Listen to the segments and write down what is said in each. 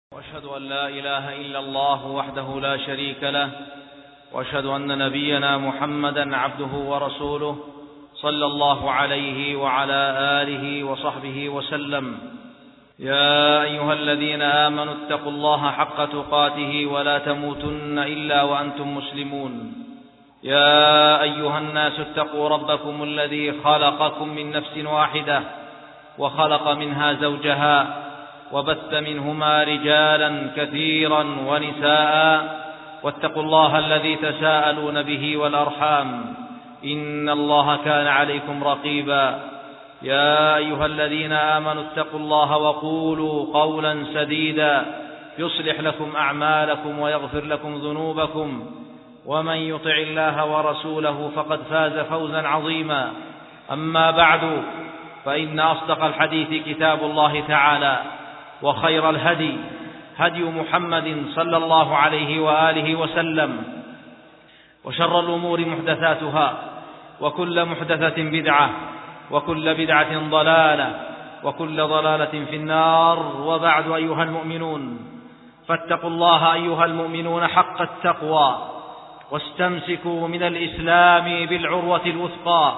وأشهد أن لا إله إلا الله وحده لا شريك له، وأشهد أن نبينا محمدا عبده ورسوله صلى الله عليه وعلى آله وصحبه وسلم. يا أيها الذين آمنوا اتقوا الله حق تقاته ولا تموتن إلا وأنتم مسلمون. يا أيها الناس اتقوا ربكم الذي خلقكم من نفس واحدة وخلق منها زوجها وبث منهما رجالا كثيرا ونساء، واتقوا الله الذي تساءلون به والأرحام إن الله كان عليكم رقيبا. يا أيها الذين آمنوا اتقوا الله وقولوا قولا سديدا يصلح لكم أعمالكم ويغفر لكم ذنوبكم، ومن يطع الله ورسوله فقد فاز فوزا عظيما. أما بعد، فإن أصدق الحديث كتاب الله تعالى، وخير الهدي هدي محمد صلى الله عليه وآله وسلم، وشر الأمور محدثاتها، وكل محدثة بدعة، وكل بدعة ضلالة، وكل ضلالة في النار. وبعد، أيها المؤمنون، فاتقوا الله أيها المؤمنون حق التقوى، واستمسكوا من الإسلام بالعروة الوثقى.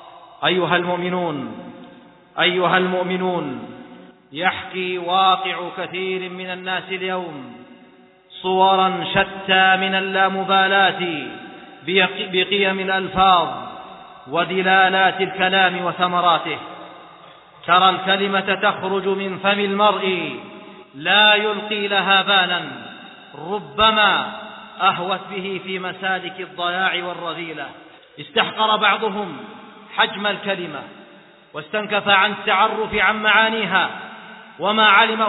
أيها المؤمنون، يحكي واقع كثير من الناس اليوم صورا شتى من اللامبالاة بقيم الألفاظ ودلالات الكلام وثمراته. ترى الكلمة تخرج من فم المرء لا يلقي لها بالا، ربما أهوت به في مسالك الضياع والرذيلة. استحقر بعضهم حجم الكلمة واستنكف عن التعرف عن معانيها، وما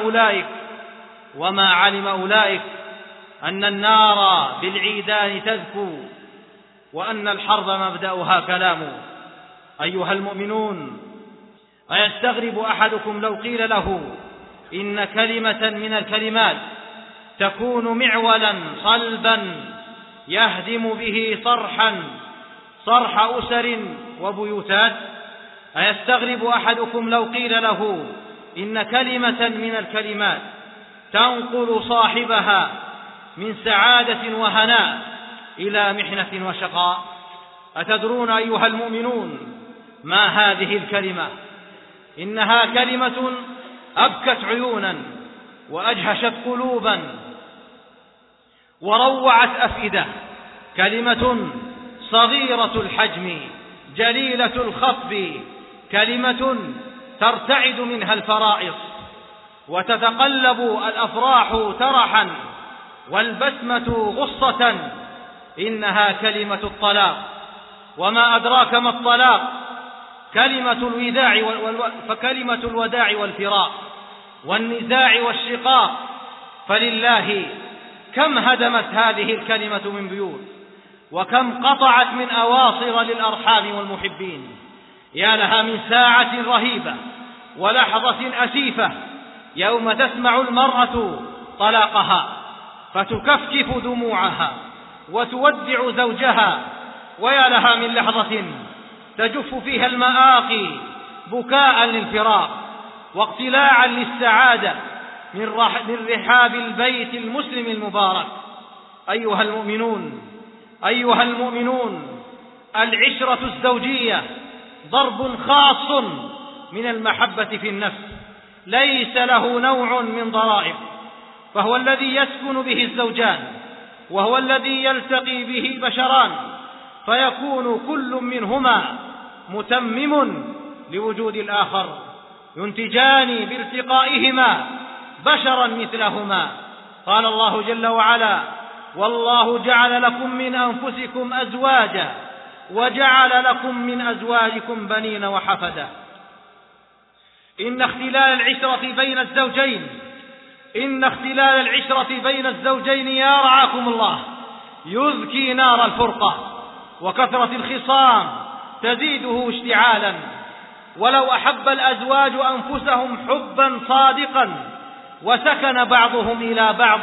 علم أولئك أن النار بالعيدان تذكو، وأن الحرب مبدأها كلام. أيها المؤمنون، أيستغرب أحدكم لو قيل له إن كلمة من الكلمات تكون معولا صلبا يهدم به صرح أسر وبيوتات؟ أيستغرب أحدكم لو قيل له إن كلمة من الكلمات تنقل صاحبها من سعادة وهناء إلى محنة وشقاء؟ أتدرون أيها المؤمنون ما هذه الكلمة؟ إنها كلمة أبكت عيونا وأجهشت قلوبا وروعت أفئدة. كلمة صغيرة الحجم جليلة الخطب، كلمة ترتعد منها الفرائص وتتقلب الأفراح ترحا والبسمة غصة. إنها كلمة الطلاق. وما أدراك ما الطلاق؟ فكلمة الوداع والفراق والنزاع والشقاق. فلله كم هدمت هذه الكلمة من بيوت، وكم قطعت من أواصر للأرحام والمحبين. يا لها من ساعة رهيبة ولحظة أسيفة يوم تسمع المرأة طلاقها فتكفكف دموعها وتودع زوجها. ويا لها من لحظة تجف فيها المآقي بكاء للفراق واقتلاعا للسعادة من رحاب البيت المسلم المبارك. أيها المؤمنون، العشرة الزوجية ضرب خاص من المحبة في النفس ليس له نوع من ضرائب، فهو الذي يسكن به الزوجان، وهو الذي يلتقي به البشران، فيكون كل منهما متمم لوجود الآخر، ينتجان بارتقائهما بشرا مثلهما. قال الله جل وعلا: والله جعل لكم من أنفسكم أزواجا وجعل لكم من أزواجكم بنين وحفدا. إن اختلال العشرة بين الزوجين يا رعاكم الله يذكي نار الفرقة، وكثرة الخصام تزيده اشتعالا. ولو أحب الأزواج أنفسهم حبا صادقا وسكن بعضهم إلى بعض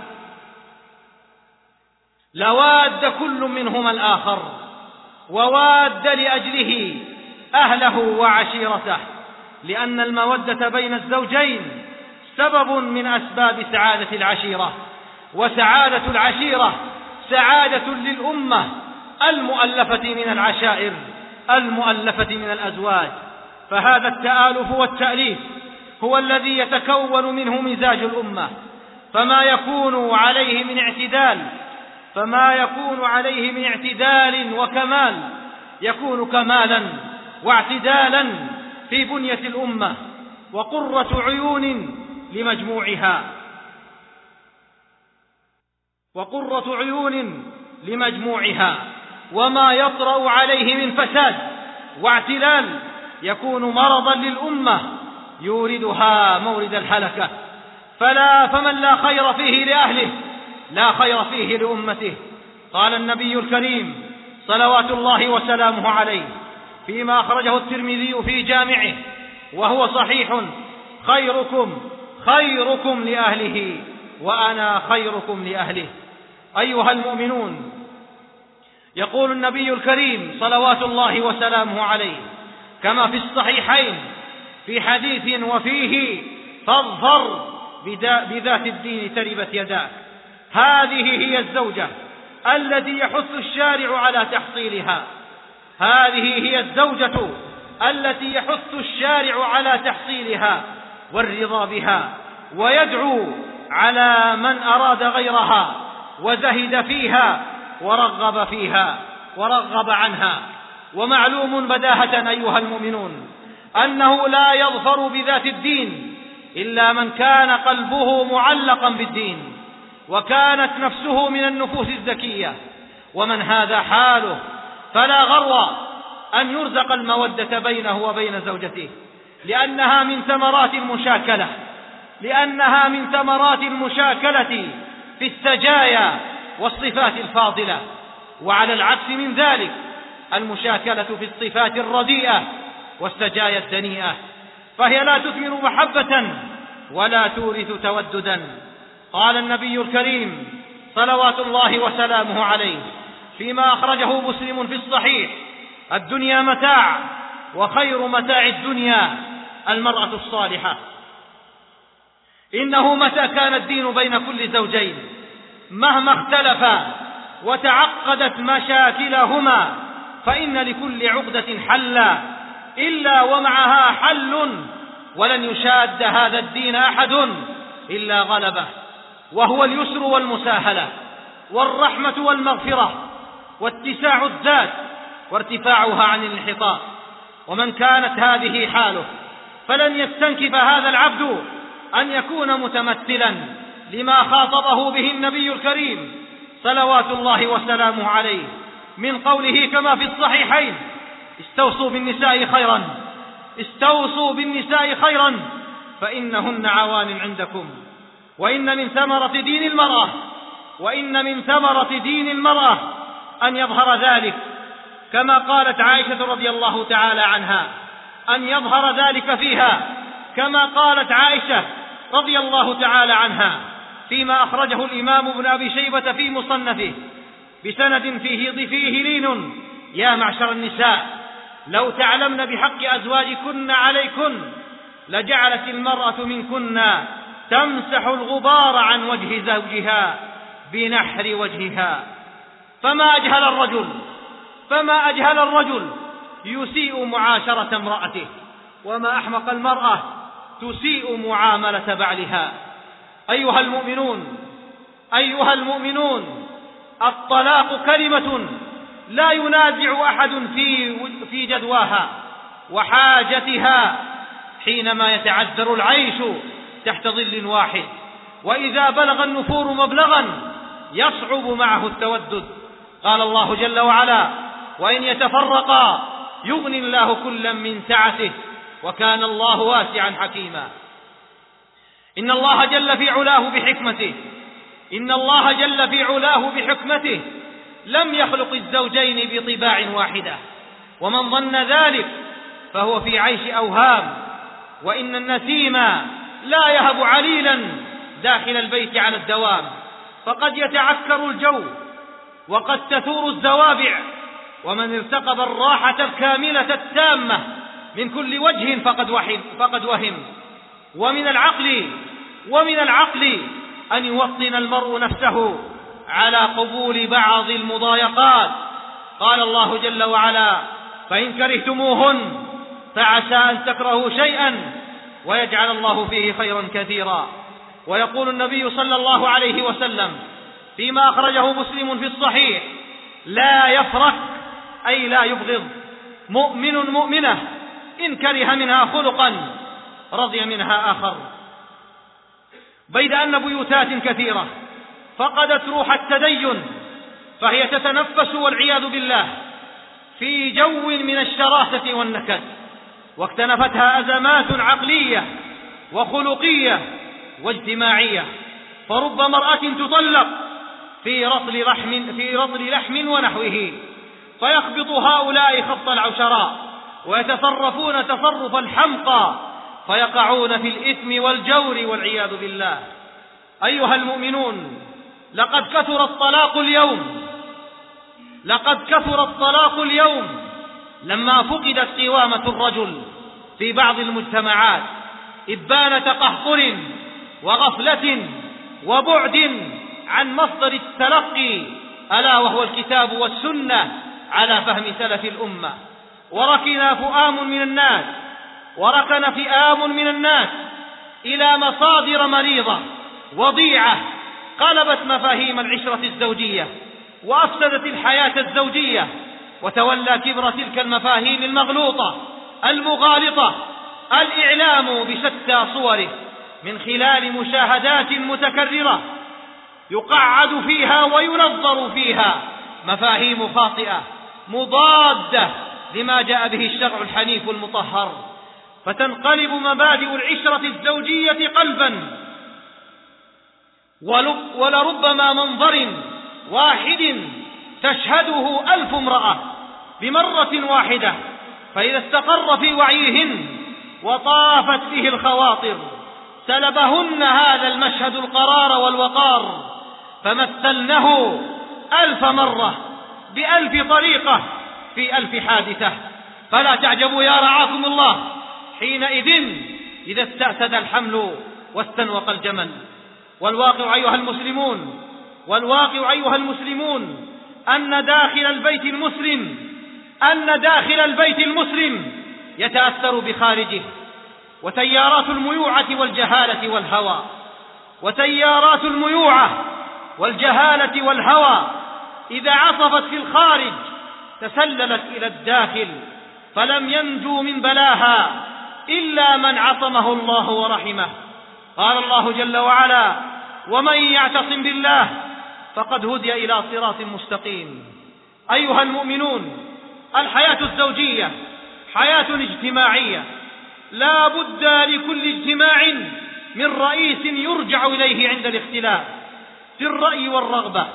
لواد كل منهما الآخر، وواد لأجله أهله وعشيرته، لأن المودة بين الزوجين سبب من أسباب سعادة العشيرة، وسعادة العشيرة سعادة للأمة المؤلفة من العشائر، المؤلفة من الأزواج. فهذا التآلف والتأليف هو الذي يتكون منه مزاج الأمة، فما يكون عليه من اعتدال وكمال يكون كمالا واعتدالا في بنية الأمة، وقرة عيون لمجموعها، وما يطرأ عليه من فساد واعتلال يكون مرضا للأمة يوردها مورد الهلكة. فمن لا خير فيه لأهله لا خير فيه لأمته. قال النبي الكريم صلوات الله وسلامه عليه فيما أخرجه الترمذي في جامعه وهو صحيح: خيركم لأهله وأنا خيركم لأهله. أيها المؤمنون، يقول النبي الكريم صلوات الله وسلامه عليه كما في الصحيحين في حديث وفيه: فاظفر بذات الدين تربت يداك. هذه هي الزوجة التي يحث الشارع على تحصيلها، هذه هي الزوجة التي يحث الشارع على تحصيلها والرضا بها، ويدعو على من أراد غيرها وزهد فيها ورغب عنها. ومعلوم بداهة أيها المؤمنون أنه لا يظفر بذات الدين إلا من كان قلبه معلقا بالدين وكانت نفسه من النفوس الزكية. ومن هذا حاله فلا غرو أن يرزق المودة بينه وبين زوجته، لأنها من ثمرات المشاكلة في السجايا والصفات الفاضلة. وعلى العكس من ذلك المشاكلة في الصفات الرديئة والسجايا الدنيئة، فهي لا تثمر محبة ولا تورث توددا. قال النبي الكريم صلوات الله وسلامه عليه فيما أخرجه مسلم في الصحيح: الدنيا متاع، وخير متاع الدنيا المرأة الصالحة. إنه متى كان الدين بين كل زوجين مهما اختلفا وتعقدت مشاكلهما فإن لكل عقدة حلا إلا ومعها حل، ولن يشاد هذا الدين أحد إلا غلبه، وهو اليسر والمساهلة والرحمة والمغفرة واتساع الذات وارتفاعها عن الانحطاط. ومن كانت هذه حاله فلن يستنكف هذا العبد أن يكون متمثلا لما خاطبه به النبي الكريم صلوات الله وسلامه عليه من قوله كما في الصحيحين: استوصوا بالنساء خيرا فإنهن عوان عندكم، وإن من ثمرة دين المرأة أن يظهر ذلك، كما قالت عائشة رضي الله تعالى عنها: أن يظهر ذلك فيها، كما قالت عائشة رضي الله تعالى عنها فيما أخرجه الإمام ابن أبي شيبة في مصنفه بسند فيه لين: يا معشر النساء، لو تعلمن بحق أزواجكن عليكن لجعلت المرأة منكن تمسح الغبار عن وجه زوجها بنحر وجهها. فما أجهل الرجل يسيء معاشرة امرأته، وما أحمق المرأة تسيء معاملة بعلها. أيها المؤمنون، الطلاق كلمة لا ينازع أحد في جدواها وحاجتها حينما يتعذر العيش تحت ظل واحد، وإذا بلغ النفور مبلغا يصعب معه التودد. قال الله جل وعلا: وإن يتفرقا يغني الله كلا من سعته وكان الله واسعا حكيما. إن الله جل في علاه بحكمته لم يخلق الزوجين بطباع واحدة، ومن ظن ذلك فهو في عيش أوهام. وإن النسيم لا يهب عليلا داخل البيت على الدوام، فقد يتعكر الجو وقد تثور الزوابع، ومن ارتقب الراحة الكاملة التامة من كل وجه فقد وهم. ومن العقل ومن العقل أن يوطن المرء نفسه على قبول بعض المضايقات. قال الله جل وعلا: فإن كرهتموهن فعسى أن تكرهوا شيئا ويجعل الله فيه خيرا كثيرا. ويقول النبي صلى الله عليه وسلم فيما أخرجه مسلم في الصحيح: لا يفرق، أي لا يبغض، مؤمن مؤمنة إن كره منها خلقا رضي منها آخر. بيد أن بيوتات كثيرة فقدت روح التدين، فهي تتنفس والعياذ بالله في جو من الشراسة والنكد، واكتنفتها أزمات عقلية وخلقية واجتماعية، فرب مرأة تطلق في رطل لحم ونحوه، فيخبط هؤلاء خبط العشراء ويتصرفون تصرف الحمقى، فيقعون في الإثم والجور والعياذ بالله. أيها المؤمنون، لقد كثر الطلاق اليوم لما فقدت قوامة الرجل في بعض المجتمعات إبانة قهقر وغفلة وبعد عن مصدر التلقي، ألا وهو الكتاب والسنة على فهم سلف الأمة. وركن فئام من الناس إلى مصادر مريضة وضيعة قلبت مفاهيم العشرة الزوجية وأفسدت الحياة الزوجية، وتولى كبر تلك المفاهيم المغلوطة المغالطة الإعلام بشتى صوره من خلال مشاهدات متكررة يقعد فيها وينظر فيها مفاهيم خاطئة مضادة لما جاء به الشرع الحنيف المطهر، فتنقلب مبادئ العشرة الزوجية قلبا. ولربما منظر واحد تشهده 1000 امرأة بمرة واحدة، فإذا استقر في وعيهن وطافت به الخواطر سلبهن هذا المشهد القرار والوقار، فمثلنه 1000 مرة ب1000 طريقة في 1000 حادثة. فلا تعجبوا يا رعاكم الله حينئذ إذا استأسد الحمل واستنوق الجمل. والواقع أيها المسلمون أن داخل البيت المسلم يتأثر بخارجه، وتيارات الميوعة والجهالة إذا عصفت في الخارج تسللت إلى الداخل، فلم ينجو من بلاها إلا من عصمه الله ورحمه. قال الله جل وعلا: ومن يعتصم بالله فقد هدي إلى صراط مستقيم. أيها المؤمنون، الحياة الزوجية حياة اجتماعية، لا بد لكل اجتماع من رئيس يرجع إليه عند الاختلاف في الرأي والرغبة،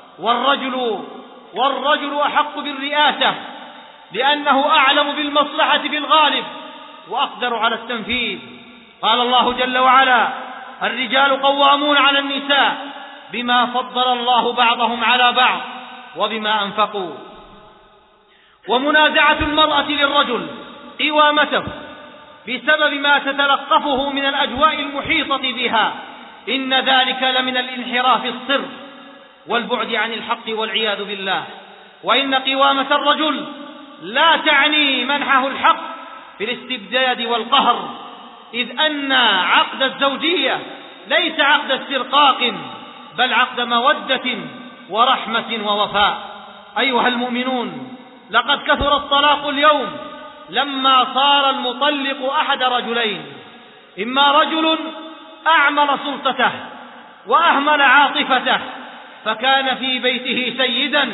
والرجل أحق بالرئاسة لأنه أعلم بالمصلحة بالغالب وأقدر على التنفيذ. قال الله جل وعلا: الرجال قوامون على النساء بما فضل الله بعضهم على بعض وبما أنفقوا. ومنازعة المرأة للرجل قوامته بسبب ما تتلقفه من الأجواء المحيطة بها، إن ذلك لمن الانحراف الصرف والبعد عن الحق والعياذ بالله. وإن قوامة الرجل لا تعني منحه الحق في الاستبداد والقهر، إذ أن عقد الزوجية ليس عقد استرقاق بل عقد مودة ورحمة ووفاء. أيها المؤمنون، لقد كثر الطلاق اليوم لما صار المطلق أحد رجلين: إما رجل أعمل سلطته وأهمل عاطفته فكان في بيته سيدا،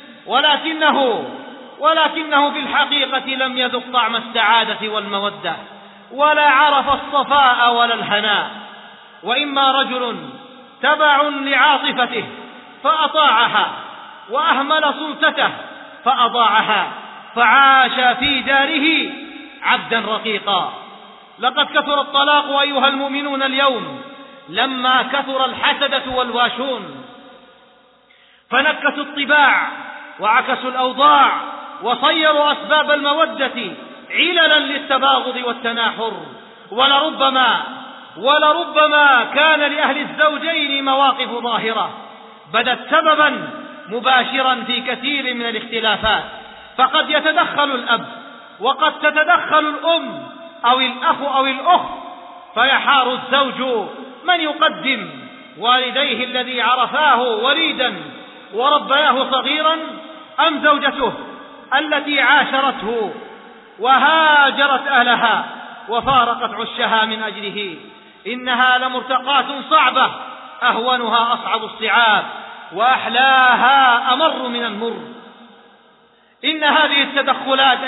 ولكنه في الحقيقة لم يذق طعم السعادة والمودة ولا عرف الصفاء ولا الهناء. وإما رجل تبع لعاطفته فأطاعها وأهمل سلطته فأضاعها، فعاش في داره عبدا رقيقا. لقد كثر الطلاق أيها المؤمنون اليوم لما كثر الحسدة والواشون، فنكسوا الطباع وعكسوا الأوضاع وصيروا أسباب المودة عللا للتباغض والتناحر. ولربما كان لأهل الزوجين مواقف ظاهرة بدت سببا مباشرا في كثير من الاختلافات، فقد يتدخل الأب وقد تتدخل الأم أو الأخ أو الأخت، فيحار الزوج من يقدم والديه الذي عرفاه وليدا وربياه صغيرا أم زوجته التي عاشرته وهاجرت أهلها وفارقت عشها من أجله. إنها لمرتقات صعبة أهونها أصعب الصعاب وأحلاها أمر من المر. إن هذه التدخلات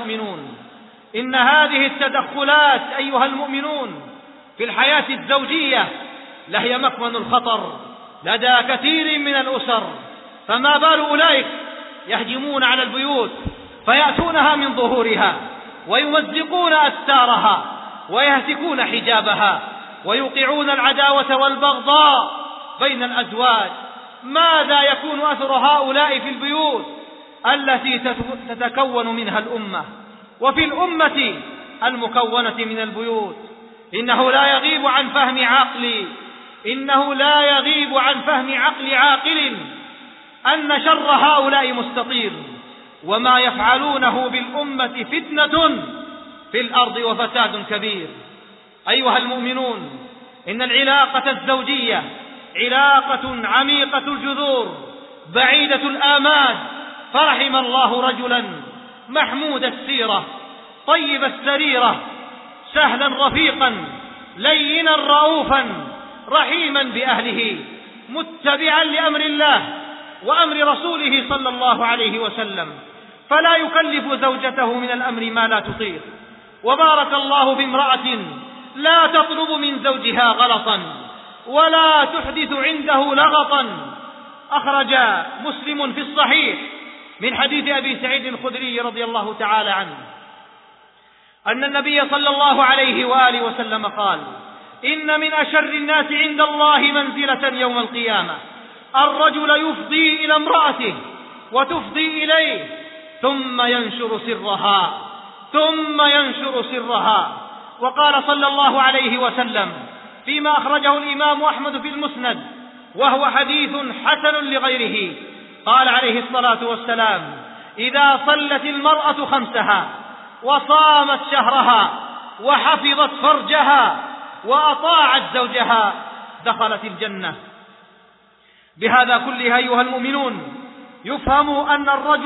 أيها المؤمنون في الحياة الزوجية لهي مكمن الخطر لدى كثير من الأسر، فما بال أولئك يهجمون على البيوت فيأتونها من ظهورها ويمزقون أستارها ويهتكون حجابها ويوقعون العداوة والبغضاء بين الأزواج. ماذا يكون أثر هؤلاء في البيوت التي تتكون منها الأمة وفي الأمة المكونة من البيوت؟ إنه لا يغيب عن فهم عقل عاقل أن شر هؤلاء مستطير، وما يفعلونه بالأمة فتنة في الأرض وفساد كبير. أيها المؤمنون، إن العلاقة الزوجية علاقة عميقة الجذور بعيدة الآمال، فرحم الله رجلا محمود السيرة طيب السريرة سهلا رفيقا لينا رؤوفا رحيما بأهله متبعا لأمر الله وأمر رسوله صلى الله عليه وسلم، فلا يكلف زوجته من الأمر ما لا تطيق. وبارك الله بامرأة لا تطلب من زوجها غلطا ولا تحدث عنده لغطا. أخرج مسلم في الصحيح من حديث أبي سعيد الخدري رضي الله تعالى عنه أن النبي صلى الله عليه وآله وسلم قال: إن من أشر الناس عند الله منزلة يوم القيامة الرجل يفضي إلى امرأته وتفضي إليه ثم ينشر سرها. وقال صلى الله عليه وسلم فيما أخرجه الإمام أحمد في المسند وهو حديث حسن لغيره، قال عليه الصلاة والسلام: إذا صلت المرأة خمسها وصامت شهرها وحفظت فرجها وأطاعت زوجها دخلت الجنة. بهذا كله أيها المؤمنون يفهم أن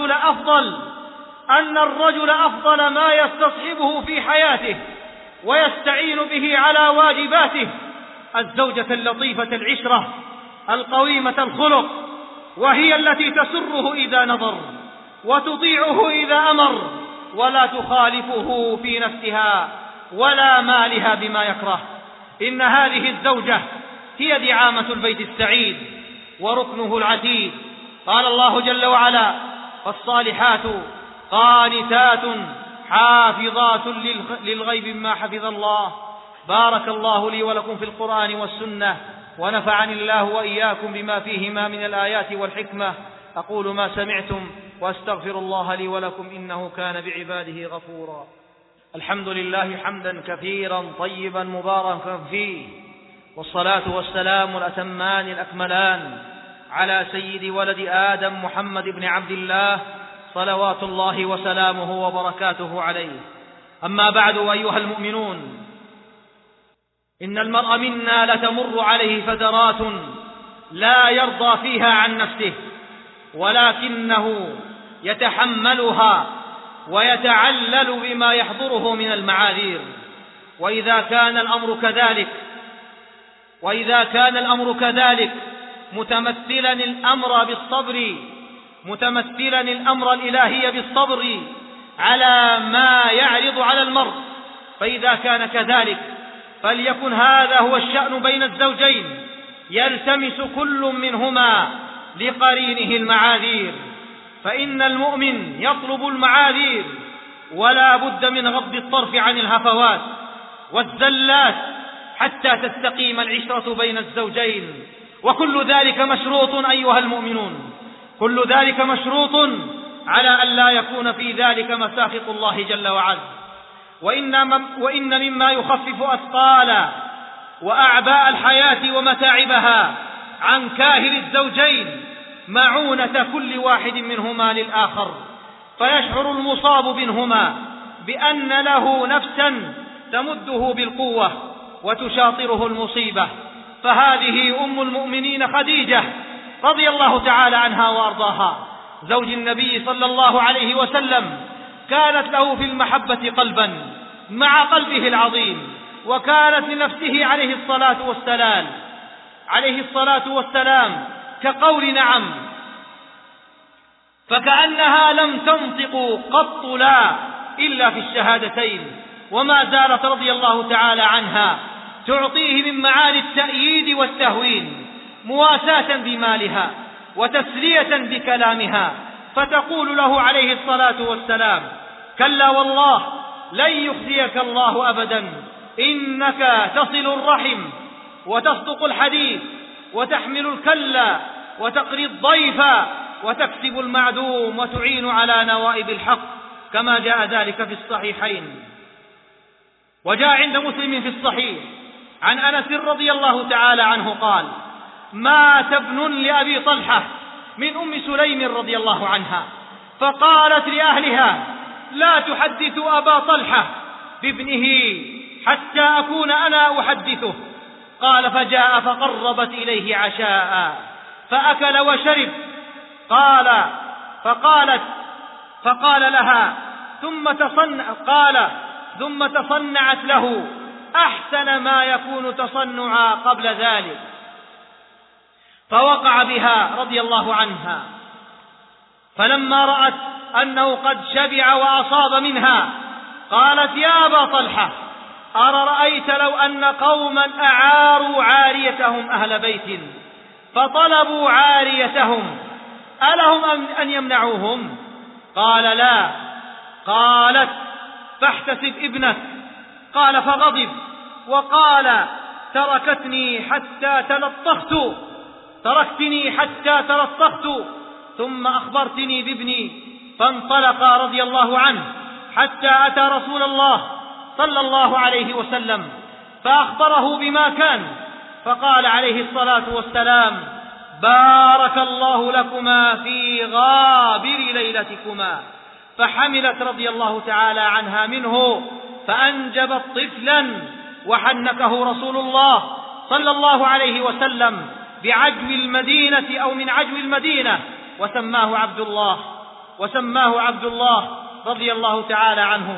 الرجل أفضل ما يستصحبه في حياته ويستعين به على واجباته الزوجة اللطيفة العشرة القويمة الخلق، وهي التي تسره إذا نظر وتطيعه إذا أمر ولا تخالفه في نفسها ولا مالها بما يكره. إن هذه الزوجة هي دعامة البيت السعيد وركنه العتيد. قال الله جل وعلا: فالصالحات قانتات حافظات للغيب بما حفظ الله. بارك الله لي ولكم في القرآن والسنة، ونفعني الله وإياكم بما فيهما من الآيات والحكمة. أقول ما سمعتم وأستغفر الله لي ولكم إنه كان بعباده غفورا. الحمد لله حمدا كثيرا طيبا مباركا فيه، والصلاة والسلام الأتمان الأكملان على سيد ولد آدم محمد بن عبد الله صلوات الله وسلامه وبركاته عليه. أما بعد، أيها المؤمنون، إن المرء منا لتمر عليه فترات لا يرضى فيها عن نفسه، ولكنه يتحملها ويتعلل بما يحضره من المعاذير. وإذا كان الأمر كذلك متمثلا الأمر الإلهي بالصبر على ما يعرض على المرء، فإذا كان كذلك فليكن هذا هو الشأن بين الزوجين، يلتمس كل منهما لقرينه المعاذير، فإن المؤمن يطلب المعاذير ولا بد من غض الطرف عن الهفوات والزلات حتى تستقيم العشرة بين الزوجين. وكل ذلك مشروط أيها المؤمنون، كل ذلك مشروط على أن لا يكون في ذلك مساخط الله جل وعلا. وإن مما يخفف أثقال وأعباء الحياة ومتاعبها عن كاهل الزوجين معونة كل واحد منهما للآخر، فيشعر المصاب منهما بأن له نفسا تمده بالقوة وتشاطره المصيبة. فهذه أم المؤمنين خديجة رضي الله تعالى عنها وأرضاها زوج النبي صلى الله عليه وسلم، كانت له في المحبة قلبا مع قلبه العظيم، وكانت لنفسه عليه الصلاة والسلام كقول نعم، فكأنها لم تنطق قط لا إلا في الشهادتين، وما زالت رضي الله تعالى عنها تعطيه من معاني التأييد والتهوين مواساة بمالها وتسلية بكلامها، فتقول له عليه الصلاة والسلام: كلا والله لن يخزيك الله أبدا، إنك تصل الرحم وتصدق الحديث وتحمل الكلا وتقري الضيف وتكسب المعدوم وتعين على نوائب الحق، كما جاء ذلك في الصحيحين. وجاء عند مسلم في الصحيح عن أنس رضي الله تعالى عنه قال: مات ابن لأبي طلحة من أم سليم رضي الله عنها، فقالت لأهلها: لا تحدث أبا طلحة بابنه حتى أكون أنا أحدثه. قال: فجاء فقربت إليه عشاء فأكل وشرب. فقال لها ثم تصنعت له أحسن ما يكون تصنعا قبل ذلك، فوقع بها رضي الله عنها. فلما رأت أنه قد شبع وأصاب منها قالت: يا أبا طلحة، أرأيت لو أن قوما أعاروا عاريتهم أهل بيت فطلبوا عاريتهم ألهم أن يمنعوهم؟ قال: لا. قالت: فاحتسب ابنك. قال: فغضب وقال: تركتني حتى تلطخت ثم أخبرتني بابني. فانطلق رضي الله عنه حتى أتى رسول الله صلى الله عليه وسلم فأخبره بما كان، فقال عليه الصلاة والسلام: بارك الله لكما في غابر ليلتكما. فحملت رضي الله تعالى عنها منه فأنجبت طفلا، وحنكه رسول الله صلى الله عليه وسلم بعجو المدينة أو من عجو المدينة، وسماه عبد الله رضي الله تعالى عنه.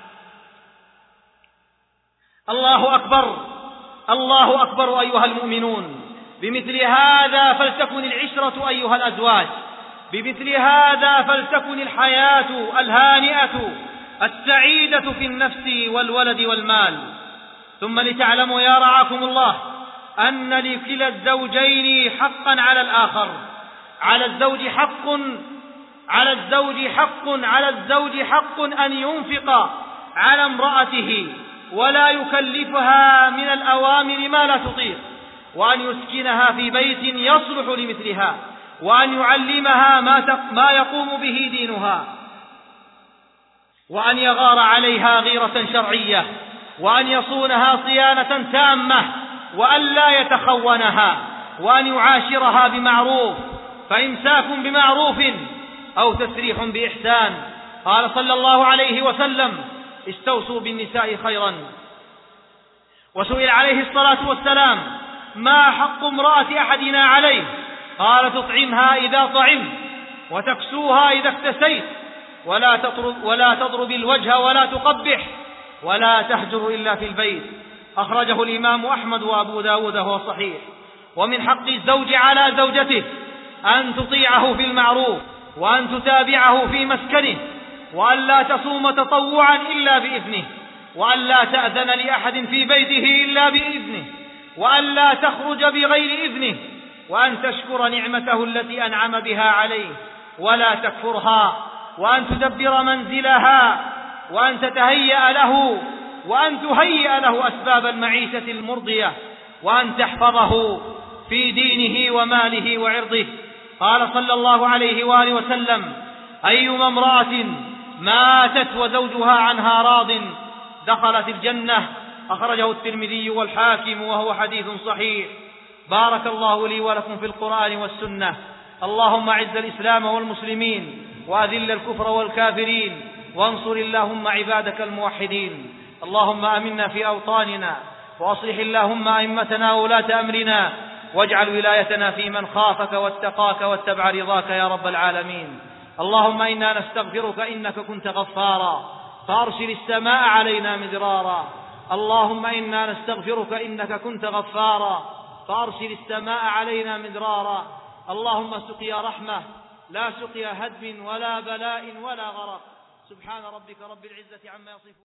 الله أكبر، الله أكبر أيها المؤمنون. بمثل هذا فلتكن العشرة أيها الأزواج، بمثل هذا فلتكن الحياة الهانئة السعيدة في النفس والولد والمال. ثم لتعلموا يا رعاكم الله أن لكلا الزوجين حقا على الآخر. على الزوج حق أن ينفق على امرأته ولا يكلفها من الأوامر ما لا تطيق، وأن يسكنها في بيت يصلح لمثلها، وأن يعلمها ما يقوم به دينها، وأن يغار عليها غيرة شرعية، وأن يصونها صيانة تامة، وأن لا يتخونها، وأن يعاشرها بمعروف، فإمساك بمعروف أو تسريح بإحسان. قال صلى الله عليه وسلم: استوصوا بالنساء خيرا. وسئل عليه الصلاة والسلام: ما حق امرأة أحدنا عليه؟ قال: تطعمها إذا طعمت، وتكسوها إذا اكتسيت، ولا تضرب الوجه ولا تقبح، ولا تهجر إلا في البيت. أخرجه الإمام أحمد وأبو داود وهو صحيح. ومن حق الزوج على زوجته أن تطيعه في المعروف، وأن تتابعه في مسكنه، وأن لا تصوم تطوعا إلا بإذنه، وأن لا تأذن لأحد في بيته إلا بإذنه، وأن لا تخرج بغير إذنه، وأن تشكر نعمته التي أنعم بها عليه ولا تكفرها، وأن تدبر منزلها، وأن تهيئ له أسباب المعيشة المرضية، وأن تحفظه في دينه وماله وعرضه. قال صلى الله عليه وآله وسلم: أيما امرأة ماتت وزوجها عنها راض دخلت الجنة. أخرجه الترمذي والحاكم وهو حديث صحيح. بارك الله لي ولكم في القرآن والسنة. اللهم أعز الإسلام والمسلمين وأذل الكفر والكافرين وانصر اللهم عبادك الموحدين. اللهم آمنا في أوطاننا وأصلح اللهم أئمتنا وولاة أمرنا واجعل ولايتنا في من خافك واتقاك واتبع رضاك يا رب العالمين. اللهم إنا نستغفرك إنك كنت غفارا فأرسل السماء علينا مدرارا. اللهم إنا نستغفرك إنك كنت غفارا فأرسل السماء علينا مدرارا. اللهم سقيا رحمة لا سقيا هدم ولا بلاء ولا غرق. سبحان ربك رب العزة عما يصفون.